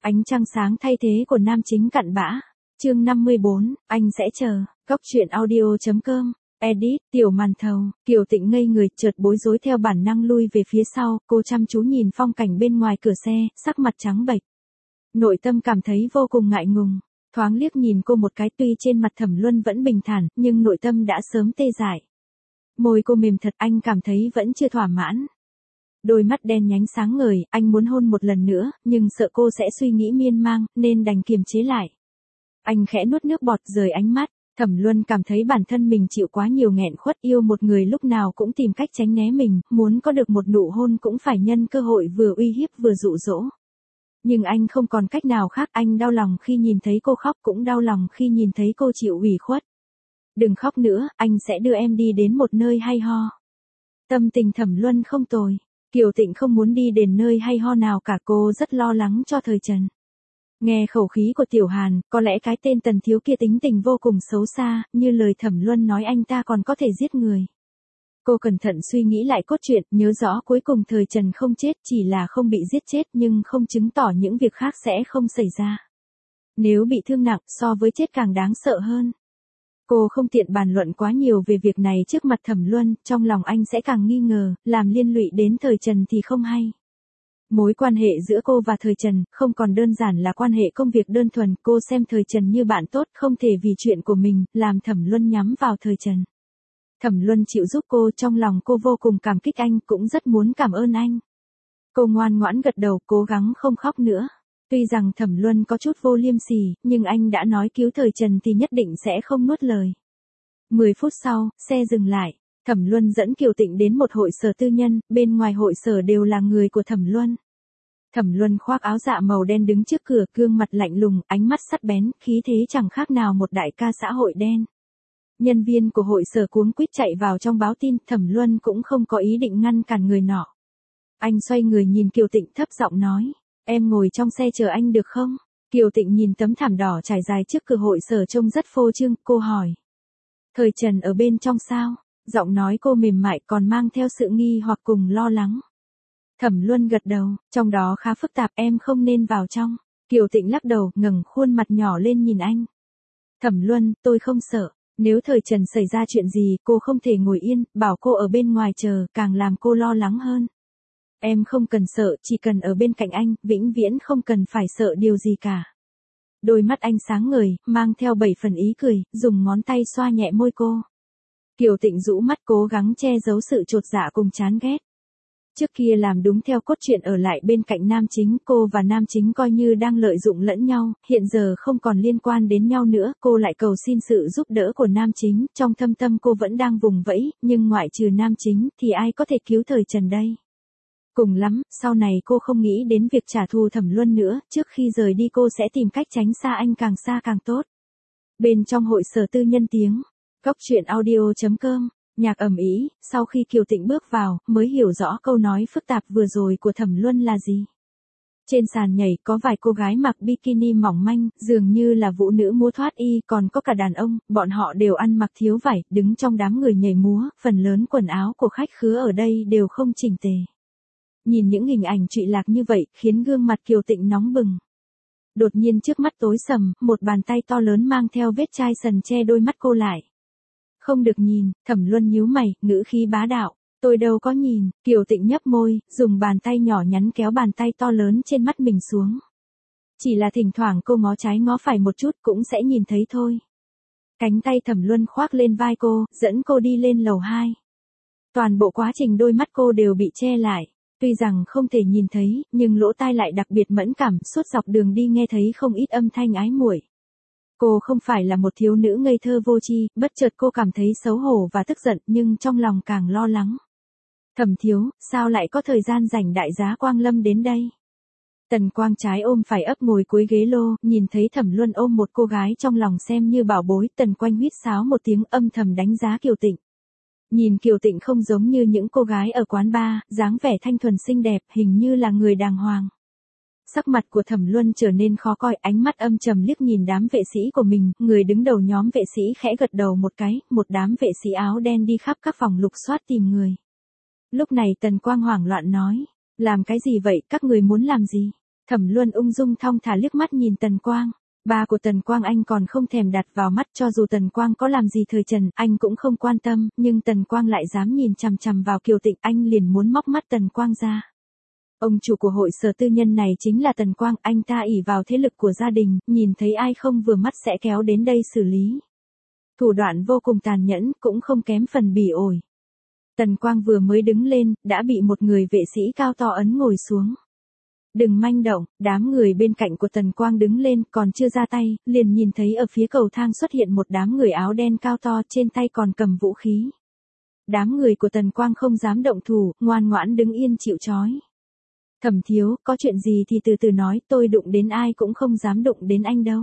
Ánh trăng sáng thay thế của nam chính cặn bã. Chương 54, anh sẽ chờ. Góc truyện audio.com. Edit, Tiểu Màn Thầu. Kiều Tịnh ngây người, chợt bối rối theo bản năng lui về phía sau, cô chăm chú nhìn phong cảnh bên ngoài cửa xe, sắc mặt trắng bệch. Nội tâm cảm thấy vô cùng ngại ngùng. Thoáng liếc nhìn cô một cái, tuy trên mặt Thẩm Luân vẫn bình thản, nhưng nội tâm đã sớm tê dại. Môi cô mềm thật, anh cảm thấy vẫn chưa thỏa mãn. Đôi mắt đen nhánh sáng ngời, anh muốn hôn một lần nữa, nhưng sợ cô sẽ suy nghĩ miên man, nên đành kiềm chế lại. Anh khẽ nuốt nước bọt rời ánh mắt. Thẩm Luân cảm thấy bản thân mình chịu quá nhiều nghẹn khuất, yêu một người lúc nào cũng tìm cách tránh né mình, muốn có được một nụ hôn cũng phải nhân cơ hội vừa uy hiếp vừa dụ dỗ. Nhưng anh không còn cách nào khác, anh đau lòng khi nhìn thấy cô khóc, cũng đau lòng khi nhìn thấy cô chịu ủy khuất. Đừng khóc nữa, anh sẽ đưa em đi đến một nơi hay ho. Tâm tình Thẩm Luân không tồi. Kiều Tịnh không muốn đi đến nơi hay ho nào cả, cô rất lo lắng cho Thời Trần. Nghe khẩu khí của Tiểu Hàn, có lẽ cái tên Tần thiếu kia tính tình vô cùng xấu xa, như lời Thẩm Luân nói anh ta còn có thể giết người. Cô cẩn thận suy nghĩ lại cốt truyện, nhớ rõ cuối cùng Thời Trần không chết, chỉ là không bị giết chết, nhưng không chứng tỏ những việc khác sẽ không xảy ra. Nếu bị thương nặng, so với chết càng đáng sợ hơn. Cô không tiện bàn luận quá nhiều về việc này trước mặt Thẩm Luân, trong lòng anh sẽ càng nghi ngờ, làm liên lụy đến Thời Trần thì không hay. Mối quan hệ giữa cô và Thời Trần không còn đơn giản là quan hệ công việc đơn thuần, cô xem Thời Trần như bạn tốt, không thể vì chuyện của mình làm Thẩm Luân nhắm vào Thời Trần. Thẩm Luân chịu giúp cô, trong lòng cô vô cùng cảm kích anh, cũng rất muốn cảm ơn anh. Cô ngoan ngoãn gật đầu, cố gắng không khóc nữa. Tuy rằng Thẩm Luân có chút vô liêm sỉ, nhưng anh đã nói cứu Thời Trần thì nhất định sẽ không nuốt lời. 10 phút sau, xe dừng lại. Thẩm Luân dẫn Kiều Tịnh đến một hội sở tư nhân, bên ngoài hội sở đều là người của Thẩm Luân. Thẩm Luân khoác áo dạ màu đen đứng trước cửa, gương mặt lạnh lùng, ánh mắt sắc bén, khí thế chẳng khác nào một đại ca xã hội đen. Nhân viên của hội sở cuống quýt chạy vào trong báo tin, Thẩm Luân cũng không có ý định ngăn cản người nọ. Anh xoay người nhìn Kiều Tịnh thấp giọng nói, em ngồi trong xe chờ anh được không? Kiều Tịnh nhìn tấm thảm đỏ trải dài trước cửa hội sở trông rất phô trương, cô hỏi. Thời Trần ở bên trong sao? Giọng nói cô mềm mại còn mang theo sự nghi hoặc cùng lo lắng. Thẩm Luân gật đầu, trong đó khá phức tạp, em không nên vào trong. Kiều Tịnh lắc đầu, ngẩng khuôn mặt nhỏ lên nhìn anh. Thẩm Luân, tôi không sợ. Nếu Thời Trần xảy ra chuyện gì, cô không thể ngồi yên, bảo cô ở bên ngoài chờ, càng làm cô lo lắng hơn. Em không cần sợ, chỉ cần ở bên cạnh anh, vĩnh viễn không cần phải sợ điều gì cả. Đôi mắt anh sáng ngời, mang theo 7 phần ý cười, dùng ngón tay xoa nhẹ môi cô. Kiều Tịnh rũ mắt cố gắng che giấu sự chột dạ cùng chán ghét. Trước kia làm đúng theo cốt truyện ở lại bên cạnh nam chính, cô và nam chính coi như đang lợi dụng lẫn nhau, hiện giờ không còn liên quan đến nhau nữa, cô lại cầu xin sự giúp đỡ của nam chính, trong thâm tâm cô vẫn đang vùng vẫy, nhưng ngoại trừ nam chính thì ai có thể cứu Thời Trần đây? Cùng lắm, sau này cô không nghĩ đến việc trả thù Thẩm Luân nữa, trước khi rời đi cô sẽ tìm cách tránh xa anh, càng xa càng tốt. Bên trong hội sở tư nhân tiếng, góc truyện audio.com. Nhạc ầm ĩ, sau khi Kiều Tịnh bước vào, mới hiểu rõ câu nói phức tạp vừa rồi của Thẩm Luân là gì. Trên sàn nhảy có vài cô gái mặc bikini mỏng manh, dường như là vũ nữ múa thoát y, còn có cả đàn ông, bọn họ đều ăn mặc thiếu vải, đứng trong đám người nhảy múa, phần lớn quần áo của khách khứa ở đây đều không chỉnh tề. Nhìn những hình ảnh trụy lạc như vậy, khiến gương mặt Kiều Tịnh nóng bừng. Đột nhiên trước mắt tối sầm, một bàn tay to lớn mang theo vết chai sần che đôi mắt cô lại. Không được nhìn, Thẩm Luân nhíu mày, ngữ khí bá đạo. Tôi đâu có nhìn, Kiều Tịnh nhấp môi, dùng bàn tay nhỏ nhắn kéo bàn tay to lớn trên mắt mình xuống. Chỉ là thỉnh thoảng cô ngó trái ngó phải một chút cũng sẽ nhìn thấy thôi. Cánh tay Thẩm Luân khoác lên vai cô, dẫn cô đi lên lầu 2. Toàn bộ quá trình đôi mắt cô đều bị che lại. Tuy rằng không thể nhìn thấy, nhưng lỗ tai lại đặc biệt mẫn cảm, suốt dọc đường đi nghe thấy không ít âm thanh ái muội. Cô không phải là một thiếu nữ ngây thơ vô tri, bất chợt cô cảm thấy xấu hổ và tức giận, nhưng trong lòng càng lo lắng. Thẩm thiếu, sao lại có thời gian rảnh đại giá Quang Lâm đến đây? Tần Quang trái ôm phải ấp ngồi cuối ghế lô, nhìn thấy Thẩm Luân ôm một cô gái trong lòng xem như bảo bối, Tần Quang huýt sáo một tiếng âm thầm đánh giá Kiều Tịnh. Nhìn Kiều Tịnh không giống như những cô gái ở quán bar, dáng vẻ thanh thuần xinh đẹp, hình như là người đàng hoàng. Sắc mặt của Thẩm Luân trở nên khó coi, ánh mắt âm trầm liếc nhìn đám vệ sĩ của mình, người đứng đầu nhóm vệ sĩ khẽ gật đầu một cái, một đám vệ sĩ áo đen đi khắp các phòng lục soát tìm người. Lúc này Tần Quang hoảng loạn nói, làm cái gì vậy, các người muốn làm gì? Thẩm Luân ung dung thong thả liếc mắt nhìn Tần Quang. Ba của Tần Quang anh còn không thèm đặt vào mắt, cho dù Tần Quang có làm gì thời Trần, anh cũng không quan tâm, nhưng Tần Quang lại dám nhìn chằm chằm vào Kiều Tịnh, anh liền muốn móc mắt Tần Quang ra. Ông chủ của hội sở tư nhân này chính là Tần Quang, anh ta ỷ vào thế lực của gia đình, nhìn thấy ai không vừa mắt sẽ kéo đến đây xử lý. Thủ đoạn vô cùng tàn nhẫn, cũng không kém phần bỉ ổi. Tần Quang vừa mới đứng lên, đã bị một người vệ sĩ cao to ấn ngồi xuống. Đừng manh động, đám người bên cạnh của Tần Quang đứng lên, còn chưa ra tay, liền nhìn thấy ở phía cầu thang xuất hiện một đám người áo đen cao to, trên tay còn cầm vũ khí. Đám người của Tần Quang không dám động thủ, ngoan ngoãn đứng yên chịu trói. Thẩm thiếu, có chuyện gì thì từ từ nói, tôi đụng đến ai cũng không dám đụng đến anh đâu.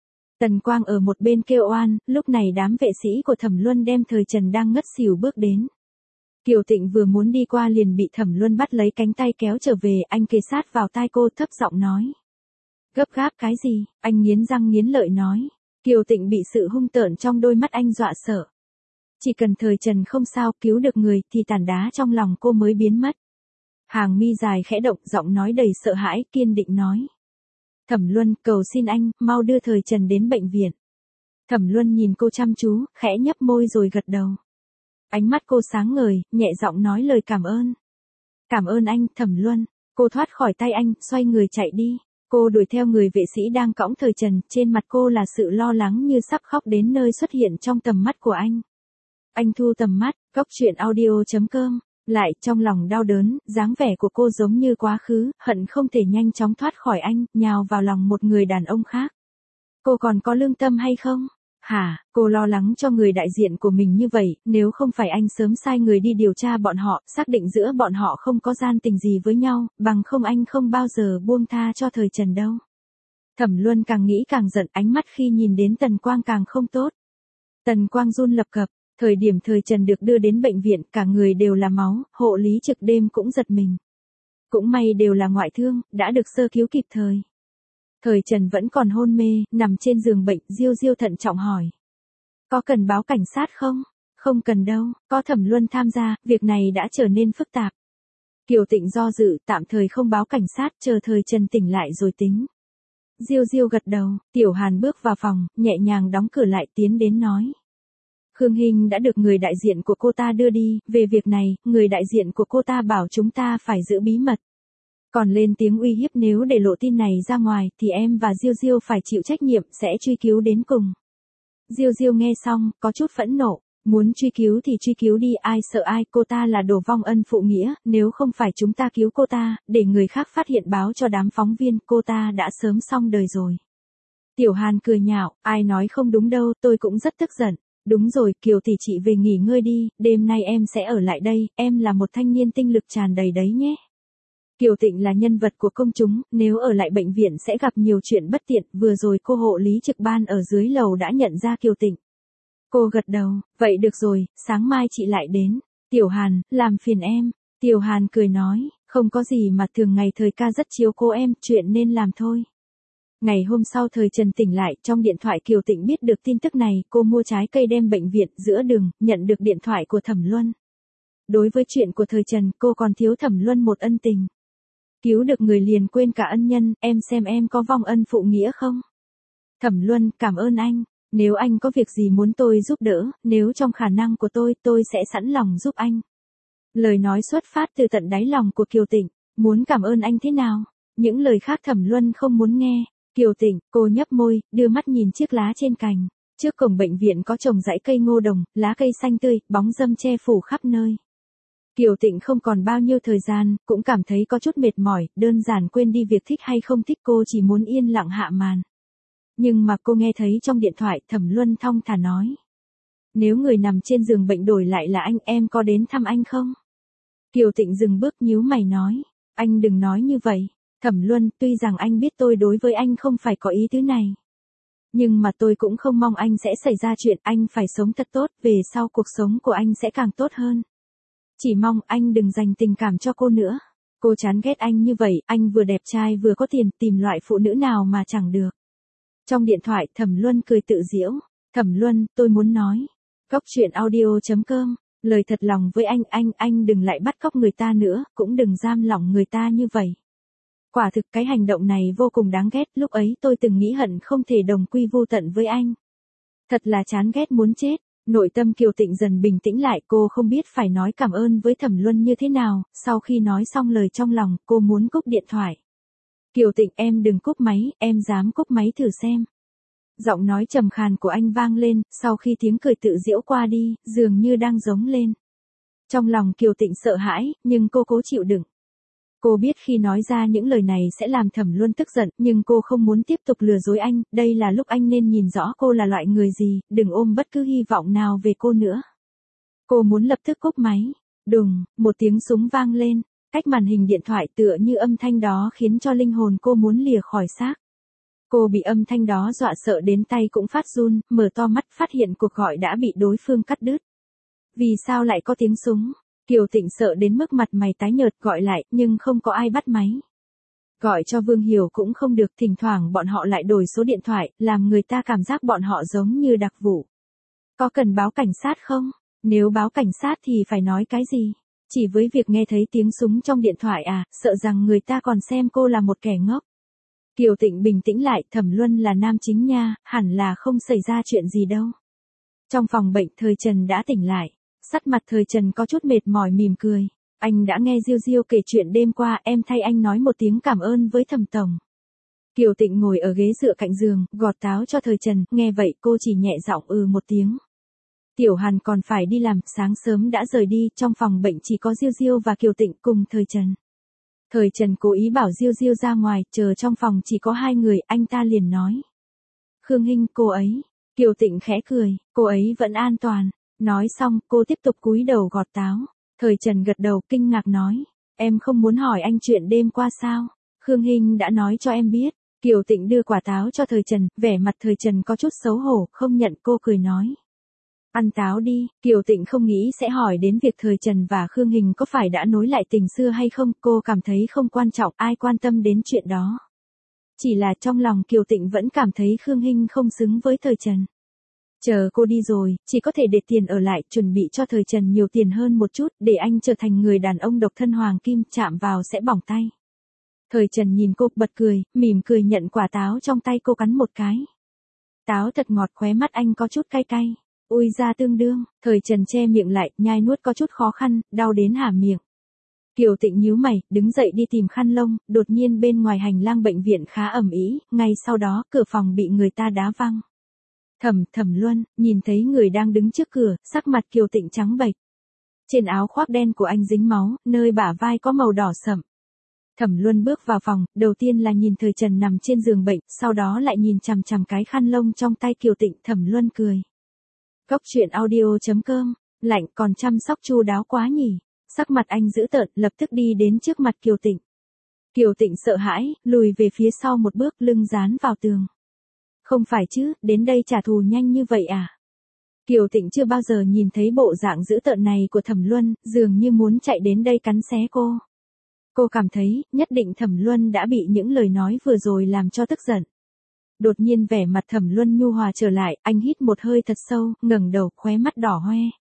Tần Quang ở một bên kêu oan, lúc này đám vệ sĩ của Thẩm Luân đem thời Trần đang ngất xỉu bước đến. Kiều Tịnh vừa muốn đi qua liền bị Thẩm Luân bắt lấy cánh tay kéo trở về, anh kề sát vào tai cô thấp giọng nói. Gấp gáp cái gì, anh nghiến răng nghiến lợi nói. Kiều Tịnh bị sự hung tợn trong đôi mắt anh dọa sợ. Chỉ cần thời Trần không sao cứu được người thì tàn đá trong lòng cô mới biến mất. Hàng mi dài khẽ động, giọng nói đầy sợ hãi, kiên định nói. Thẩm Luân, cầu xin anh, mau đưa thời Trần đến bệnh viện. Thẩm Luân nhìn cô chăm chú, khẽ nhấp môi rồi gật đầu. Ánh mắt cô sáng ngời, nhẹ giọng nói lời cảm ơn. Cảm ơn anh, Thẩm Luân. Cô thoát khỏi tay anh, xoay người chạy đi. Cô đuổi theo người vệ sĩ đang cõng thời Trần, trên mặt cô là sự lo lắng như sắp khóc đến nơi xuất hiện trong tầm mắt của anh. Anh thu tầm mắt, coctruyện.audio.com. Lại trong lòng đau đớn, dáng vẻ của cô giống như quá khứ, hận không thể nhanh chóng thoát khỏi anh, nhào vào lòng một người đàn ông khác. Cô còn có lương tâm hay không? Hả, cô lo lắng cho người đại diện của mình như vậy, nếu không phải anh sớm sai người đi điều tra bọn họ, xác định giữa bọn họ không có gian tình gì với nhau, bằng không anh không bao giờ buông tha cho thời Trần đâu. Thẩm Luân càng nghĩ càng giận, ánh mắt khi nhìn đến Tần Quang càng không tốt. Tần Quang run lập cập. Thời điểm thời Trần được đưa đến bệnh viện, cả người đều là máu, hộ lý trực đêm cũng giật mình. Cũng may đều là ngoại thương, đã được sơ cứu kịp thời. Thời Trần vẫn còn hôn mê, nằm trên giường bệnh, Diêu Diêu thận trọng hỏi. Có cần báo cảnh sát không? Không cần đâu, có Thẩm Luân tham gia, việc này đã trở nên phức tạp. Kiều Tịnh do dự, tạm thời không báo cảnh sát, chờ thời Trần tỉnh lại rồi tính. Diêu Diêu gật đầu, Tiểu Hàn bước vào phòng, nhẹ nhàng đóng cửa lại tiến đến nói. Khương Hinh đã được người đại diện của cô ta đưa đi, về việc này, người đại diện của cô ta bảo chúng ta phải giữ bí mật. Còn lên tiếng uy hiếp nếu để lộ tin này ra ngoài, thì em và Diêu Diêu phải chịu trách nhiệm, sẽ truy cứu đến cùng. Diêu Diêu nghe xong, có chút phẫn nộ, muốn truy cứu thì truy cứu đi, ai sợ ai, cô ta là đồ vong ân phụ nghĩa, nếu không phải chúng ta cứu cô ta, để người khác phát hiện báo cho đám phóng viên, cô ta đã sớm xong đời rồi. Tiểu Hàn cười nhạo, ai nói không đúng đâu, tôi cũng rất tức giận. Đúng rồi, Kiều tỷ chị về nghỉ ngơi đi, đêm nay em sẽ ở lại đây, em là một thanh niên tinh lực tràn đầy đấy nhé. Kiều Tịnh là nhân vật của công chúng, nếu ở lại bệnh viện sẽ gặp nhiều chuyện bất tiện, vừa rồi cô hộ lý trực ban ở dưới lầu đã nhận ra Kiều Tịnh. Cô gật đầu, vậy được rồi, sáng mai chị lại đến. Tiểu Hàn, làm phiền em. Tiểu Hàn cười nói, không có gì mà thường ngày thời ca rất chiếu cố em, chuyện nên làm thôi. Ngày hôm sau thời Trần tỉnh lại, trong điện thoại Kiều Tịnh biết được tin tức này, cô mua trái cây đem bệnh viện, giữa đường, nhận được điện thoại của Thẩm Luân. Đối với chuyện của thời Trần, cô còn thiếu Thẩm Luân một ân tình. Cứu được người liền quên cả ân nhân, em xem em có vong ân phụ nghĩa không? Thẩm Luân, cảm ơn anh, nếu anh có việc gì muốn tôi giúp đỡ, nếu trong khả năng của tôi sẽ sẵn lòng giúp anh. Lời nói xuất phát từ tận đáy lòng của Kiều Tịnh, muốn cảm ơn anh thế nào? Những lời khác Thẩm Luân không muốn nghe. Kiều Tịnh, cô nhấp môi, đưa mắt nhìn chiếc lá trên cành. Trước cổng bệnh viện có trồng dãy cây ngô đồng, lá cây xanh tươi, bóng râm che phủ khắp nơi. Kiều Tịnh không còn bao nhiêu thời gian, cũng cảm thấy có chút mệt mỏi, đơn giản quên đi việc thích hay không thích, cô chỉ muốn yên lặng hạ màn. Nhưng mà cô nghe thấy trong điện thoại Thẩm Luân thong thả nói. Nếu người nằm trên giường bệnh đổi lại là anh, em có đến thăm anh không? Kiều Tịnh dừng bước nhíu mày nói. Anh đừng nói như vậy. Thẩm Luân, tuy rằng anh biết tôi đối với anh không phải có ý tứ này. Nhưng mà tôi cũng không mong anh sẽ xảy ra chuyện, anh phải sống thật tốt, về sau cuộc sống của anh sẽ càng tốt hơn. Chỉ mong anh đừng dành tình cảm cho cô nữa. Cô chán ghét anh như vậy, anh vừa đẹp trai vừa có tiền, tìm loại phụ nữ nào mà chẳng được. Trong điện thoại Thẩm Luân cười tự giễu. Thẩm Luân, tôi muốn nói. Coctruyện.audio.com. Lời thật lòng với anh đừng lại bắt cóc người ta nữa, cũng đừng giam lỏng người ta như vậy. Quả thực cái hành động này vô cùng đáng ghét, lúc ấy tôi từng nghĩ hận không thể đồng quy vu tận với anh. Thật là chán ghét muốn chết. Nội tâm Kiều Tịnh dần bình tĩnh lại, cô không biết phải nói cảm ơn với Thẩm Luân như thế nào, sau khi nói xong lời trong lòng, cô muốn cúp điện thoại. Kiều Tịnh, em đừng cúp máy, em dám cúp máy thử xem. Giọng nói trầm khàn của anh vang lên, sau khi tiếng cười tự giễu qua đi, dường như đang giống lên. Trong lòng Kiều Tịnh sợ hãi, nhưng cô cố chịu đựng. Cô biết khi nói ra những lời này sẽ làm Thẩm Luân tức giận, nhưng cô không muốn tiếp tục lừa dối anh, đây là lúc anh nên nhìn rõ cô là loại người gì, đừng ôm bất cứ hy vọng nào về cô nữa. Cô muốn lập tức cúp máy. Đùng, một tiếng súng vang lên, cách màn hình điện thoại tựa như âm thanh đó khiến cho linh hồn cô muốn lìa khỏi xác. Cô bị âm thanh đó dọa sợ đến tay cũng phát run, mở to mắt phát hiện cuộc gọi đã bị đối phương cắt đứt. Vì sao lại có tiếng súng? Kiều Tịnh sợ đến mức mặt mày tái nhợt, gọi lại, nhưng không có ai bắt máy. Gọi cho Vương Hiểu cũng không được, thỉnh thoảng bọn họ lại đổi số điện thoại, làm người ta cảm giác bọn họ giống như đặc vụ. Có cần báo cảnh sát không? Nếu báo cảnh sát thì phải nói cái gì? Chỉ với việc nghe thấy tiếng súng trong điện thoại à, sợ rằng người ta còn xem cô là một kẻ ngốc. Kiều Tịnh bình tĩnh lại, Thẩm Luân là nam chính nha, hẳn là không xảy ra chuyện gì đâu. Trong phòng bệnh Thời Trần đã tỉnh lại. Sắc mặt Thời Trần có chút mệt mỏi mỉm cười. Anh đã nghe Diêu Diêu kể chuyện đêm qua, em thay anh nói một tiếng cảm ơn với Thẩm tổng. Kiều Tịnh ngồi ở ghế dựa cạnh giường, gọt táo cho Thời Trần, nghe vậy cô chỉ nhẹ giọng một tiếng. Tiểu Hàn còn phải đi làm, sáng sớm đã rời đi, trong phòng bệnh chỉ có Diêu Diêu và Kiều Tịnh cùng Thời Trần. Thời Trần cố ý bảo Diêu Diêu ra ngoài, chờ trong phòng chỉ có hai người, anh ta liền nói. Khương Hinh, cô ấy. Kiều Tịnh khẽ cười, cô ấy vẫn an toàn. Nói xong, cô tiếp tục cúi đầu gọt táo. Thời Trần gật đầu kinh ngạc nói. Em không muốn hỏi anh chuyện đêm qua sao? Khương Hinh đã nói cho em biết. Kiều Tịnh đưa quả táo cho Thời Trần, vẻ mặt Thời Trần có chút xấu hổ, không nhận, cô cười nói. Ăn táo đi, Kiều Tịnh không nghĩ sẽ hỏi đến việc Thời Trần và Khương Hinh có phải đã nối lại tình xưa hay không, cô cảm thấy không quan trọng, ai quan tâm đến chuyện đó. Chỉ là trong lòng Kiều Tịnh vẫn cảm thấy Khương Hinh không xứng với Thời Trần. Chờ cô đi rồi, chỉ có thể để tiền ở lại, chuẩn bị cho Thời Trần nhiều tiền hơn một chút, để anh trở thành người đàn ông độc thân hoàng kim, chạm vào sẽ bỏng tay. Thời Trần nhìn cô, bật cười, mỉm cười nhận quả táo trong tay cô cắn một cái. Táo thật ngọt, khóe mắt anh có chút cay cay. Ui ra tương đương, Thời Trần che miệng lại, nhai nuốt có chút khó khăn, đau đến hả miệng. Kiều Tịnh nhíu mày, đứng dậy đi tìm khăn lông, đột nhiên bên ngoài hành lang bệnh viện khá ầm ĩ, ngay sau đó, cửa phòng bị người ta đá văng. Thẩm Luân, nhìn thấy người đang đứng trước cửa, sắc mặt Kiều Tịnh trắng bệch. Trên áo khoác đen của anh dính máu, nơi bả vai có màu đỏ sậm. Thẩm Luân bước vào phòng, đầu tiên là nhìn Thời Trần nằm trên giường bệnh, sau đó lại nhìn chằm chằm cái khăn lông trong tay Kiều Tịnh, Thẩm Luân cười. Góc truyện audio.com, lạnh còn chăm sóc chu đáo quá nhỉ. Sắc mặt anh dữ tợn, lập tức đi đến trước mặt Kiều Tịnh. Kiều Tịnh sợ hãi, lùi về phía sau một bước, lưng dán vào tường. Không phải chứ, đến đây trả thù nhanh như vậy à? Kiều Tịnh chưa bao giờ nhìn thấy bộ dạng dữ tợn này của Thẩm Luân, dường như muốn chạy đến đây cắn xé cô. Cô cảm thấy, nhất định Thẩm Luân đã bị những lời nói vừa rồi làm cho tức giận. Đột nhiên vẻ mặt Thẩm Luân nhu hòa trở lại, anh hít một hơi thật sâu, ngẩng đầu, khóe mắt đỏ hoe.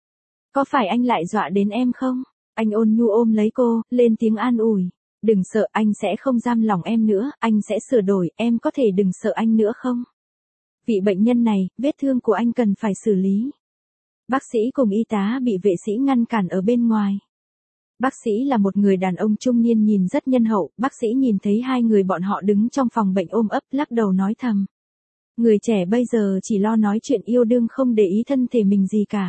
Có phải anh lại dọa đến em không? Anh ôn nhu ôm lấy cô, lên tiếng an ủi. Đừng sợ, anh sẽ không giam lòng em nữa, anh sẽ sửa đổi, em có thể đừng sợ anh nữa không? Vị bệnh nhân này, vết thương của anh cần phải xử lý. Bác sĩ cùng y tá bị vệ sĩ ngăn cản ở bên ngoài. Bác sĩ là một người đàn ông trung niên nhìn rất nhân hậu, bác sĩ nhìn thấy hai người bọn họ đứng trong phòng bệnh ôm ấp, lắc đầu nói thầm. Người trẻ bây giờ chỉ lo nói chuyện yêu đương, không để ý thân thể mình gì cả.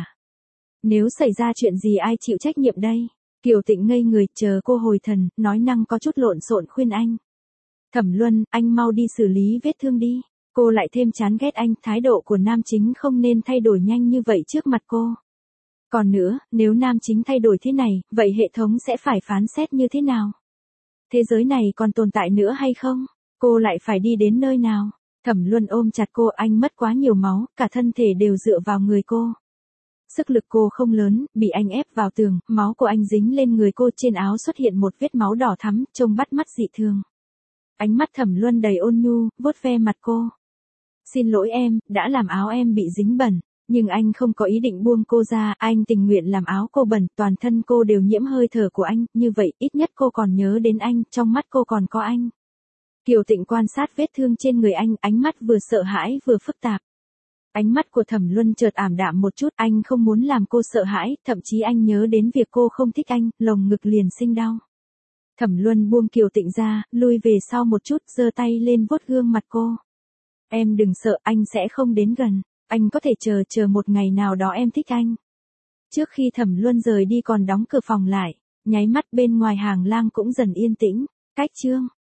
Nếu xảy ra chuyện gì ai chịu trách nhiệm đây? Kiều Tịnh ngây người, chờ cô hồi thần, nói năng có chút lộn xộn khuyên anh. Thẩm Luân, anh mau đi xử lý vết thương đi. Cô lại thêm chán ghét anh, thái độ của nam chính không nên thay đổi nhanh như vậy trước mặt cô. Còn nữa, nếu nam chính thay đổi thế này, vậy hệ thống sẽ phải phán xét như thế nào? Thế giới này còn tồn tại nữa hay không? Cô lại phải đi đến nơi nào? Thẩm Luân ôm chặt cô, anh mất quá nhiều máu, cả thân thể đều dựa vào người cô. Sức lực cô không lớn, bị anh ép vào tường, máu của anh dính lên người cô, trên áo xuất hiện một vết máu đỏ thắm, trông bắt mắt dị thường. Ánh mắt Thẩm Luân đầy ôn nhu, vuốt ve mặt cô. Xin lỗi em, đã làm áo em bị dính bẩn. Nhưng anh không có ý định buông cô ra, anh tình nguyện làm áo cô bẩn, toàn thân cô đều nhiễm hơi thở của anh, như vậy ít nhất cô còn nhớ đến anh, trong mắt cô còn có anh. Kiều Tịnh quan sát vết thương trên người anh, ánh mắt vừa sợ hãi vừa phức tạp. Ánh mắt của Thẩm Luân chợt ảm đạm một chút, anh không muốn làm cô sợ hãi, thậm chí anh nhớ đến việc cô không thích anh, lồng ngực liền sinh đau. Thẩm Luân buông Kiều Tịnh ra, lui về sau một chút, giơ tay lên vuốt gương mặt cô. Em đừng sợ, anh sẽ không đến gần, anh có thể chờ một ngày nào đó em thích anh. Trước khi Thẩm Luân rời đi còn đóng cửa phòng lại, nháy mắt bên ngoài hàng lang cũng dần yên tĩnh. Cách chương